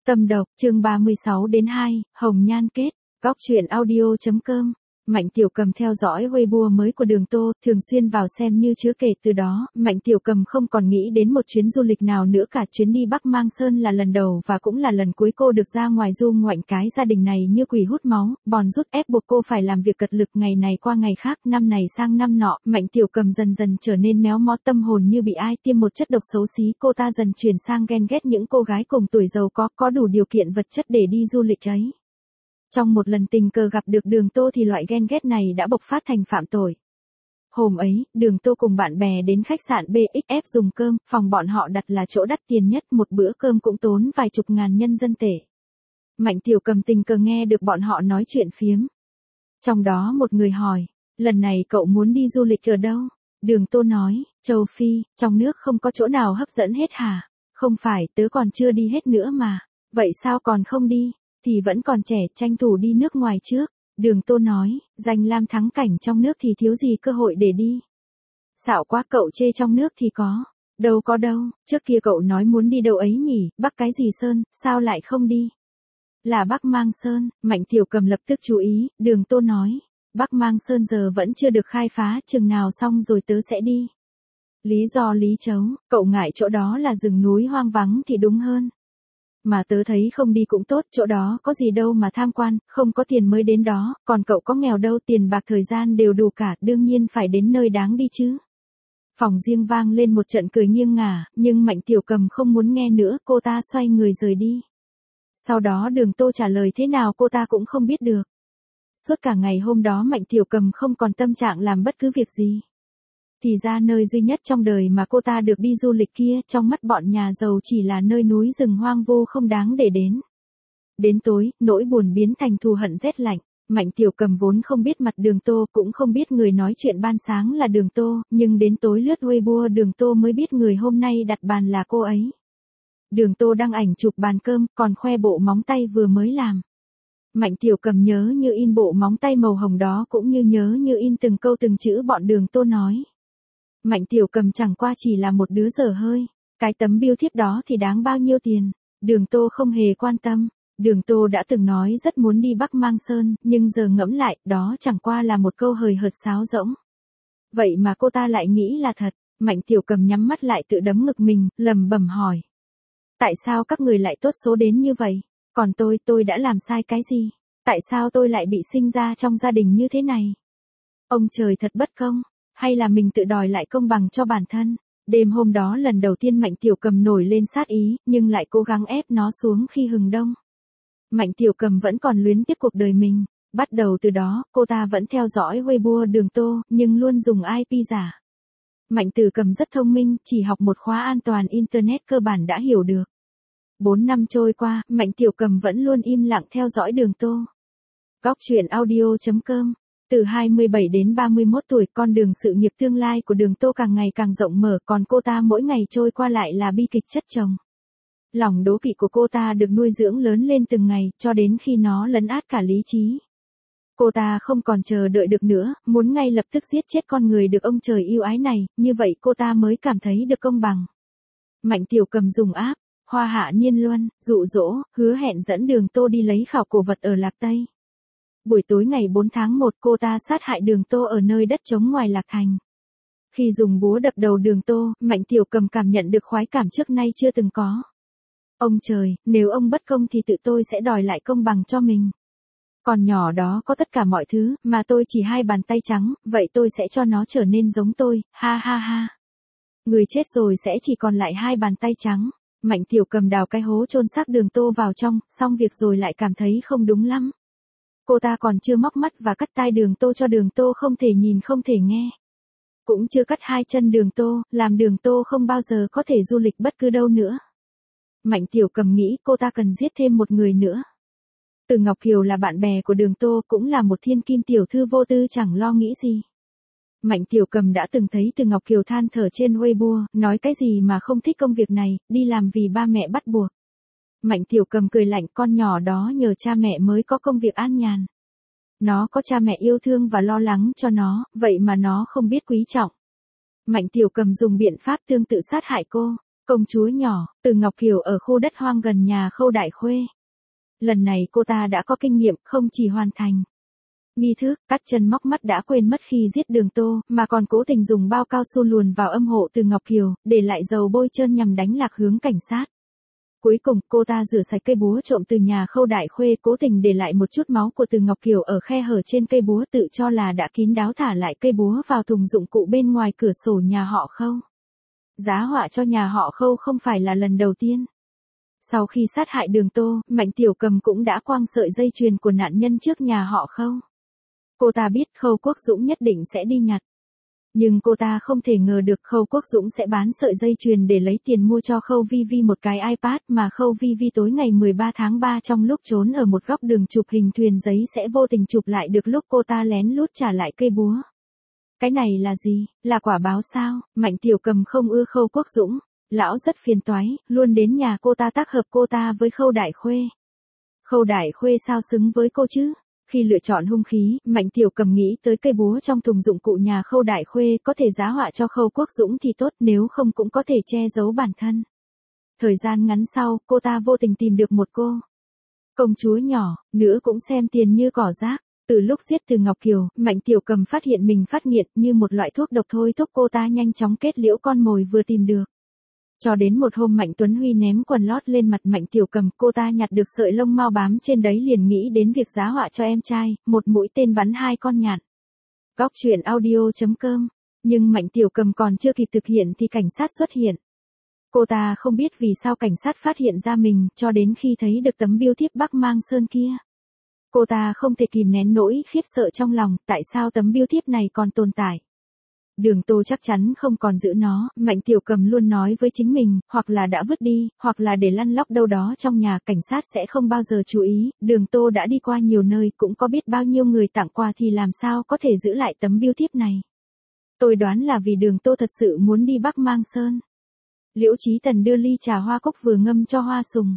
Tâm độc, chương 36-2, Hồng Nhan kết, góc truyện audio.com. Mạnh Tiểu Cầm theo dõi Weibo mới của Đường Tô, thường xuyên vào xem như chứa kể từ đó, Mạnh Tiểu Cầm không còn nghĩ đến một chuyến du lịch nào nữa cả. Chuyến đi Bắc Mang Sơn là lần đầu và cũng là lần cuối cô được ra ngoài du ngoạn. Cái gia đình này như quỷ hút máu, bòn rút ép buộc cô phải làm việc cật lực ngày này qua ngày khác, năm này sang năm nọ. Mạnh Tiểu Cầm dần dần trở nên méo mó, tâm hồn như bị ai tiêm một chất độc xấu xí. Cô ta dần chuyển sang ghen ghét những cô gái cùng tuổi giàu có đủ điều kiện vật chất để đi du lịch ấy. Trong một lần tình cờ gặp được Đường Tô thì loại ghen ghét này đã bộc phát thành phạm tội. Hôm ấy, Đường Tô cùng bạn bè đến khách sạn BXF dùng cơm, phòng bọn họ đặt là chỗ đắt tiền nhất, một bữa cơm cũng tốn vài chục ngàn nhân dân tệ. Mạnh Tiểu Cầm tình cờ nghe được bọn họ nói chuyện phiếm. Trong đó một người hỏi, lần này cậu muốn đi du lịch ở đâu? Đường Tô nói, châu Phi, trong nước không có chỗ nào hấp dẫn hết hả? Không phải, tớ còn chưa đi hết nữa mà. Vậy sao còn không đi? Thì vẫn còn trẻ, tranh thủ đi nước ngoài trước. Đường Tô nói, danh lam thắng cảnh trong nước thì thiếu gì cơ hội để đi. Xạo quá, cậu chê trong nước thì có. Đâu có đâu, trước kia cậu nói muốn đi đâu ấy nhỉ, Bắc cái gì Sơn, sao lại không đi? Là Bắc Mang Sơn. Mạnh Tiểu Cầm lập tức chú ý, Đường Tô nói, Bắc Mang Sơn giờ vẫn chưa được khai phá, chừng nào xong rồi tớ sẽ đi. Lý do lý chấu, cậu ngại chỗ đó là rừng núi hoang vắng thì đúng hơn. Mà tớ thấy không đi cũng tốt, chỗ đó có gì đâu mà tham quan, không có tiền mới đến đó, còn cậu có nghèo đâu, tiền bạc thời gian đều đủ cả, đương nhiên phải đến nơi đáng đi chứ. Phòng riêng vang lên một trận cười nghiêng ngả, nhưng Mạnh Tiểu Cầm không muốn nghe nữa, cô ta xoay người rời đi. Sau đó Đường Tô trả lời thế nào cô ta cũng không biết được. Suốt cả ngày hôm đó Mạnh Tiểu Cầm không còn tâm trạng làm bất cứ việc gì. Thì ra nơi duy nhất trong đời mà cô ta được đi du lịch kia, trong mắt bọn nhà giàu chỉ là nơi núi rừng hoang vu không đáng để đến. Đến tối, nỗi buồn biến thành thù hận rét lạnh. Mạnh Tiểu Cầm vốn không biết mặt Đường Tô, cũng không biết người nói chuyện ban sáng là Đường Tô, nhưng đến tối lướt Weibo Đường Tô mới biết người hôm nay đặt bàn là cô ấy. Đường Tô đăng ảnh chụp bàn cơm, còn khoe bộ móng tay vừa mới làm. Mạnh Tiểu Cầm nhớ như in bộ móng tay màu hồng đó, cũng như nhớ như in từng câu từng chữ bọn Đường Tô nói. Mạnh Tiểu Cầm chẳng qua chỉ là một đứa dở hơi. Cái tấm bưu thiếp đó thì đáng bao nhiêu tiền? Đường Tô không hề quan tâm. Đường Tô đã từng nói rất muốn đi Bắc Mang Sơn, nhưng giờ ngẫm lại, đó chẳng qua là một câu hời hợt sáo rỗng. Vậy mà cô ta lại nghĩ là thật. Mạnh Tiểu Cầm nhắm mắt lại tự đấm ngực mình, lẩm bẩm hỏi. Tại sao các người lại tốt số đến như vậy? Còn tôi đã làm sai cái gì? Tại sao tôi lại bị sinh ra trong gia đình như thế này? Ông trời thật bất công. Hay là mình tự đòi lại công bằng cho bản thân? Đêm hôm đó lần đầu tiên Mạnh Tiểu Cầm nổi lên sát ý, nhưng lại cố gắng ép nó xuống khi hừng đông. Mạnh Tiểu Cầm vẫn còn luyến tiếc cuộc đời mình. Bắt đầu từ đó, cô ta vẫn theo dõi Weibo Đường Tô, nhưng luôn dùng IP giả. Mạnh Tiểu Cầm rất thông minh, chỉ học một khóa an toàn Internet cơ bản đã hiểu được. 4 năm trôi qua, Mạnh Tiểu Cầm vẫn luôn im lặng theo dõi Đường Tô. Góc truyện audio.com. Từ 27 đến 31 tuổi, con đường sự nghiệp tương lai của Đường Tô càng ngày càng rộng mở, còn cô ta mỗi ngày trôi qua lại là bi kịch chất chồng. Lòng đố kỵ của cô ta được nuôi dưỡng lớn lên từng ngày, cho đến khi nó lấn át cả lý trí. Cô ta không còn chờ đợi được nữa, muốn ngay lập tức giết chết con người được ông trời yêu ái này, như vậy cô ta mới cảm thấy được công bằng. Mạnh Tiểu Cầm dùng app Hoa Hạ Niên Luân, dụ dỗ, hứa hẹn dẫn Đường Tô đi lấy khảo cổ vật ở Lạc Tây. Buổi tối ngày 4 tháng 1 cô ta sát hại Đường Tô ở nơi đất trống ngoài Lạc Thành. Khi dùng búa đập đầu Đường Tô, Mạnh Tiểu Cầm cảm nhận được khoái cảm trước nay chưa từng có. Ông trời, nếu ông bất công thì tự tôi sẽ đòi lại công bằng cho mình. Con nhỏ đó có tất cả mọi thứ, mà tôi chỉ 2 bàn tay trắng, vậy tôi sẽ cho nó trở nên giống tôi, ha ha ha. Người chết rồi sẽ chỉ còn lại 2 bàn tay trắng. Mạnh Tiểu Cầm đào cái hố chôn xác Đường Tô vào trong, xong việc rồi lại cảm thấy không đúng lắm. Cô ta còn chưa móc mắt và cắt tai Đường Tô cho Đường Tô không thể nhìn không thể nghe. Cũng chưa cắt 2 chân Đường Tô, làm Đường Tô không bao giờ có thể du lịch bất cứ đâu nữa. Mạnh Tiểu Cầm nghĩ cô ta cần giết thêm một người nữa. Từ Ngọc Kiều là bạn bè của Đường Tô, cũng là một thiên kim tiểu thư vô tư chẳng lo nghĩ gì. Mạnh Tiểu Cầm đã từng thấy Từ Ngọc Kiều than thở trên Weibo, nói cái gì mà không thích công việc này, đi làm vì ba mẹ bắt buộc. Mạnh Tiểu Cầm cười lạnh, con nhỏ đó nhờ cha mẹ mới có công việc an nhàn. Nó có cha mẹ yêu thương và lo lắng cho nó, vậy mà nó không biết quý trọng. Mạnh Tiểu Cầm dùng biện pháp tương tự sát hại cô. Công chúa nhỏ, Từ Ngọc Kiều ở khu đất hoang gần nhà Khâu Đại Khuê. Lần này cô ta đã có kinh nghiệm, không chỉ hoàn thành nghi thức cắt chân móc mắt đã quên mất khi giết Đường Tô, mà còn cố tình dùng bao cao su luồn vào âm hộ Từ Ngọc Kiều, để lại dầu bôi trơn nhằm đánh lạc hướng cảnh sát. Cuối cùng, cô ta rửa sạch cây búa trộm từ nhà Khâu Đại Khuê, cố tình để lại một chút máu của Từ Ngọc Kiều ở khe hở trên cây búa, tự cho là đã kín đáo thả lại cây búa vào thùng dụng cụ bên ngoài cửa sổ nhà họ Khâu. Giá họa cho nhà họ Khâu không phải là lần đầu tiên. Sau khi sát hại Đường Tô, Mạnh Tiểu Cầm cũng đã quăng sợi dây chuyền của nạn nhân trước nhà họ Khâu. Cô ta biết Khâu Quốc Dũng nhất định sẽ đi nhặt. Nhưng cô ta không thể ngờ được Khâu Quốc Dũng sẽ bán sợi dây chuyền để lấy tiền mua cho Khâu Vi Vi một cái iPad, mà Khâu Vi Vi tối ngày 13 tháng 3 trong lúc trốn ở một góc đường chụp hình thuyền giấy sẽ vô tình chụp lại được lúc cô ta lén lút trả lại cây búa. Cái này là gì? Là quả báo sao? Mạnh Tiểu Cầm không ưa Khâu Quốc Dũng. Lão rất phiền toái, luôn đến nhà cô ta tác hợp cô ta với Khâu Đại Khuê. Khâu Đại Khuê sao xứng với cô chứ? Khi lựa chọn hung khí, Mạnh Tiểu Cầm nghĩ tới cây búa trong thùng dụng cụ nhà Khâu Đại Khuê, có thể giá họa cho Khâu Quốc Dũng thì tốt, nếu không cũng có thể che giấu bản thân. Thời gian ngắn sau, cô ta vô tình tìm được một công chúa nhỏ, nữa cũng xem tiền như cỏ rác. Từ lúc giết Từ Ngọc Kiều, Mạnh Tiểu Cầm phát hiện mình phát nghiện, như một loại thuốc độc thôi thúc cô ta nhanh chóng kết liễu con mồi vừa tìm được. Cho đến một hôm Mạnh Tuấn Huy ném quần lót lên mặt Mạnh Tiểu Cầm, cô ta nhặt được sợi lông mao bám trên đấy liền nghĩ đến việc giá họa cho em trai, một mũi tên bắn hai con nhạn. Góc truyện audio.com. Nhưng Mạnh Tiểu Cầm còn chưa kịp thực hiện thì cảnh sát xuất hiện. Cô ta không biết vì sao cảnh sát phát hiện ra mình, cho đến khi thấy được tấm bưu thiếp Bắc Mang Sơn kia. Cô ta không thể kìm nén nỗi khiếp sợ trong lòng, tại sao tấm bưu thiếp này còn tồn tại. Đường Tô chắc chắn không còn giữ nó, Mạnh Tiểu Cầm luôn nói với chính mình, hoặc là đã vứt đi, hoặc là để lăn lóc đâu đó trong nhà, cảnh sát sẽ không bao giờ chú ý. Đường Tô đã đi qua nhiều nơi, cũng có biết bao nhiêu người tặng quà thì làm sao có thể giữ lại tấm bưu thiếp này. Tôi đoán là vì Đường Tô thật sự muốn đi Bắc Mang Sơn. Liễu Chí Tần đưa ly trà hoa cúc vừa ngâm cho Hoa Sùng.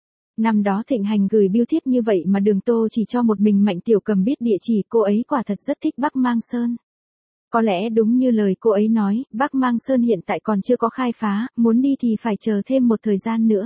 Năm đó thịnh hành gửi bưu thiếp như vậy mà Đường Tô chỉ cho một mình Mạnh Tiểu Cầm biết địa chỉ, cô ấy quả thật rất thích Bắc Mang Sơn. Có lẽ đúng như lời cô ấy nói, Bắc Mang Sơn hiện tại còn chưa có khai phá, muốn đi thì phải chờ thêm một thời gian nữa.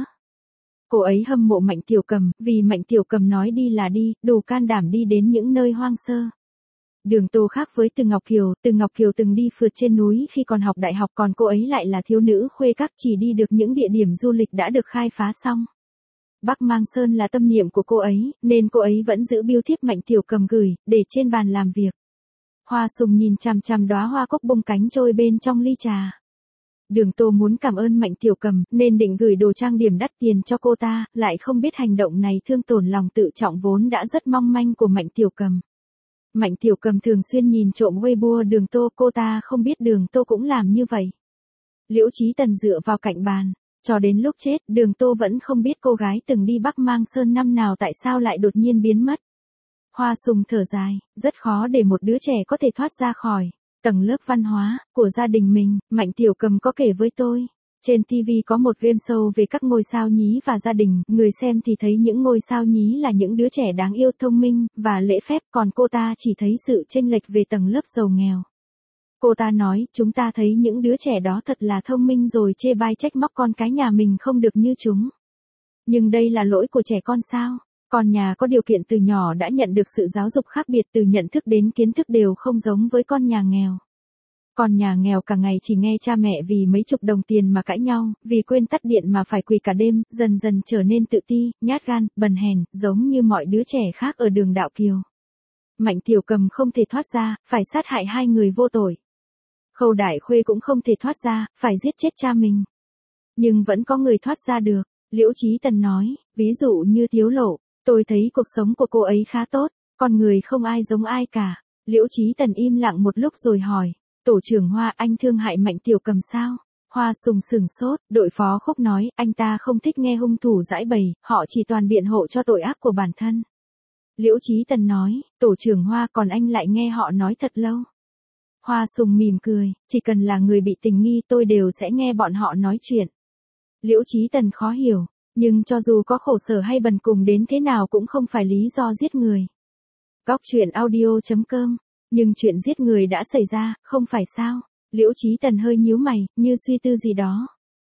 Cô ấy hâm mộ Mạnh Tiểu Cầm, vì Mạnh Tiểu Cầm nói đi là đi, đủ can đảm đi đến những nơi hoang sơ. Đường Tô khác với Từ Ngọc Kiều từng đi phượt trên núi khi còn học đại học, còn cô ấy lại là thiếu nữ khuê các, chỉ đi được những địa điểm du lịch đã được khai phá xong. Bắc Mang Sơn là tâm niệm của cô ấy, nên cô ấy vẫn giữ bưu thiếp Mạnh Tiểu Cầm gửi, để trên bàn làm việc. Hoa Sùng nhìn chằm chằm đóa hoa cúc bung cánh trôi bên trong ly trà. Đường Tô muốn cảm ơn Mạnh Tiểu Cầm, nên định gửi đồ trang điểm đắt tiền cho cô ta, lại không biết hành động này thương tổn lòng tự trọng vốn đã rất mong manh của Mạnh Tiểu Cầm. Mạnh Tiểu Cầm thường xuyên nhìn trộm Weibo Đường Tô, cô ta không biết Đường Tô cũng làm như vậy. Liễu Chí Tần dựa vào cạnh bàn, cho đến lúc chết, Đường Tô vẫn không biết cô gái từng đi Bắc Mang Sơn năm nào tại sao lại đột nhiên biến mất. Hoa Sùng thở dài, rất khó để một đứa trẻ có thể thoát ra khỏi tầng lớp văn hóa của gia đình mình. Mạnh Tiểu Cầm có kể với tôi, trên TV có một game show về các ngôi sao nhí và gia đình, người xem thì thấy những ngôi sao nhí là những đứa trẻ đáng yêu, thông minh và lễ phép, còn cô ta chỉ thấy sự chênh lệch về tầng lớp giàu nghèo. Cô ta nói, chúng ta thấy những đứa trẻ đó thật là thông minh rồi chê bai trách móc con cái nhà mình không được như chúng. Nhưng đây là lỗi của trẻ con sao? Con nhà có điều kiện từ nhỏ đã nhận được sự giáo dục khác biệt, từ nhận thức đến kiến thức đều không giống với con nhà nghèo. Con nhà nghèo cả ngày chỉ nghe cha mẹ vì mấy chục đồng tiền mà cãi nhau, vì quên tắt điện mà phải quỳ cả đêm, dần dần trở nên tự ti, nhát gan, bần hèn, giống như mọi đứa trẻ khác ở đường Đạo Kiều. Mạnh Tiểu Cầm không thể thoát ra, phải sát hại hai người vô tội. Khâu Đại Khuê cũng không thể thoát ra, phải giết chết cha mình. Nhưng vẫn có người thoát ra được. Liễu Chí Tần nói, ví dụ như Tiếu Lộ, tôi thấy cuộc sống của cô ấy khá tốt, con người không ai giống ai cả. Liễu Chí Tần im lặng một lúc rồi hỏi, tổ trưởng Hoa, anh thương hại Mạnh Tiểu Cầm sao? Hoa Sùng sửng sốt, đội phó Khúc nói, anh ta không thích nghe hung thủ giải bày, họ chỉ toàn biện hộ cho tội ác của bản thân. Liễu Chí Tần nói, tổ trưởng Hoa, còn anh lại nghe họ nói thật lâu. Hoa Sùng mỉm cười, chỉ cần là người bị tình nghi tôi đều sẽ nghe bọn họ nói chuyện. Liễu Chí Tần khó hiểu, nhưng cho dù có khổ sở hay bần cùng đến thế nào cũng không phải lý do giết người. Góc truyện audio.com, nhưng chuyện giết người đã xảy ra, không phải sao? Liễu Chí Tần hơi nhíu mày, như suy tư gì đó.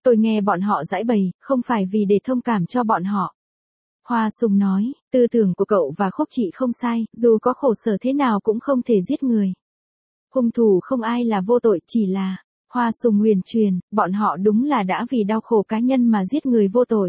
Tôi nghe bọn họ giãi bày, không phải vì để thông cảm cho bọn họ. Hoa Sùng nói, tư tưởng của cậu và Khúc chị không sai, dù có khổ sở thế nào cũng không thể giết người. Hung thủ không ai là vô tội, chỉ là, Hoa Sùng huyền truyền, bọn họ đúng là đã vì đau khổ cá nhân mà giết người vô tội.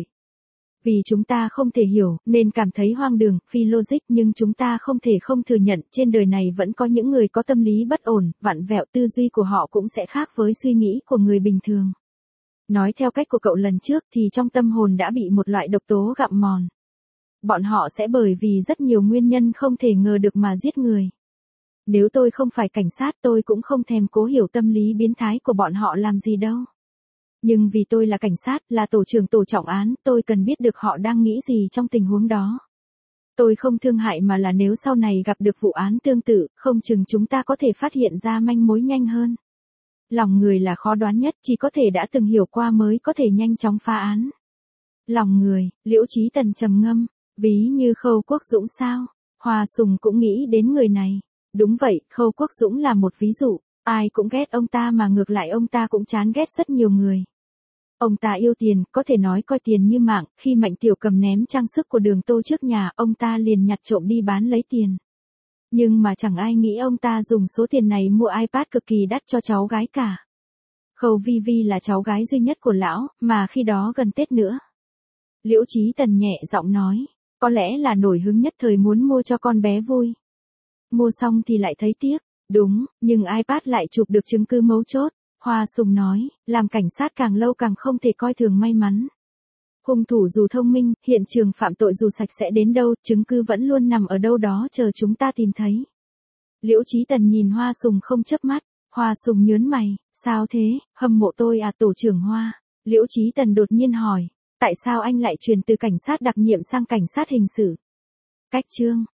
Vì chúng ta không thể hiểu, nên cảm thấy hoang đường, phi logic, nhưng chúng ta không thể không thừa nhận, trên đời này vẫn có những người có tâm lý bất ổn, vặn vẹo, tư duy của họ cũng sẽ khác với suy nghĩ của người bình thường. Nói theo cách của cậu lần trước thì trong tâm hồn đã bị một loại độc tố gặm mòn. Bọn họ sẽ bởi vì rất nhiều nguyên nhân không thể ngờ được mà giết người. Nếu tôi không phải cảnh sát tôi cũng không thèm cố hiểu tâm lý biến thái của bọn họ làm gì đâu. Nhưng vì tôi là cảnh sát, là tổ trưởng tổ trọng án, tôi cần biết được họ đang nghĩ gì trong tình huống đó. Tôi không thương hại mà là nếu sau này gặp được vụ án tương tự, không chừng chúng ta có thể phát hiện ra manh mối nhanh hơn. Lòng người là khó đoán nhất, chỉ có thể đã từng hiểu qua mới có thể nhanh chóng phá án. Lòng người, Liễu Chí Tần trầm ngâm, ví như Khâu Quốc Dũng sao? Hoa Sùng cũng nghĩ đến người này. Đúng vậy, Khâu Quốc Dũng là một ví dụ, ai cũng ghét ông ta mà ngược lại ông ta cũng chán ghét rất nhiều người. Ông ta yêu tiền, có thể nói coi tiền như mạng, khi Mạnh Tiểu Cầm ném trang sức của Đường Tô trước nhà, ông ta liền nhặt trộm đi bán lấy tiền. Nhưng mà chẳng ai nghĩ ông ta dùng số tiền này mua iPad cực kỳ đắt cho cháu gái cả. Khâu Vi Vi là cháu gái duy nhất của lão, mà khi đó gần Tết nữa. Liễu Chí Tần nhẹ giọng nói, có lẽ là nổi hứng nhất thời muốn mua cho con bé vui. Mua xong thì lại thấy tiếc, đúng, nhưng iPad lại chụp được chứng cứ mấu chốt. Hoa Sùng nói, làm cảnh sát càng lâu càng không thể coi thường may mắn. Hung thủ dù thông minh, hiện trường phạm tội dù sạch sẽ đến đâu, chứng cứ vẫn luôn nằm ở đâu đó chờ chúng ta tìm thấy. Liễu Chí Tần nhìn Hoa Sùng không chớp mắt, Hoa Sùng nhớn mày, sao thế, hâm mộ tôi à tổ trưởng Hoa? Liễu Chí Tần đột nhiên hỏi, tại sao anh lại chuyển từ cảnh sát đặc nhiệm sang cảnh sát hình sự? Cách chương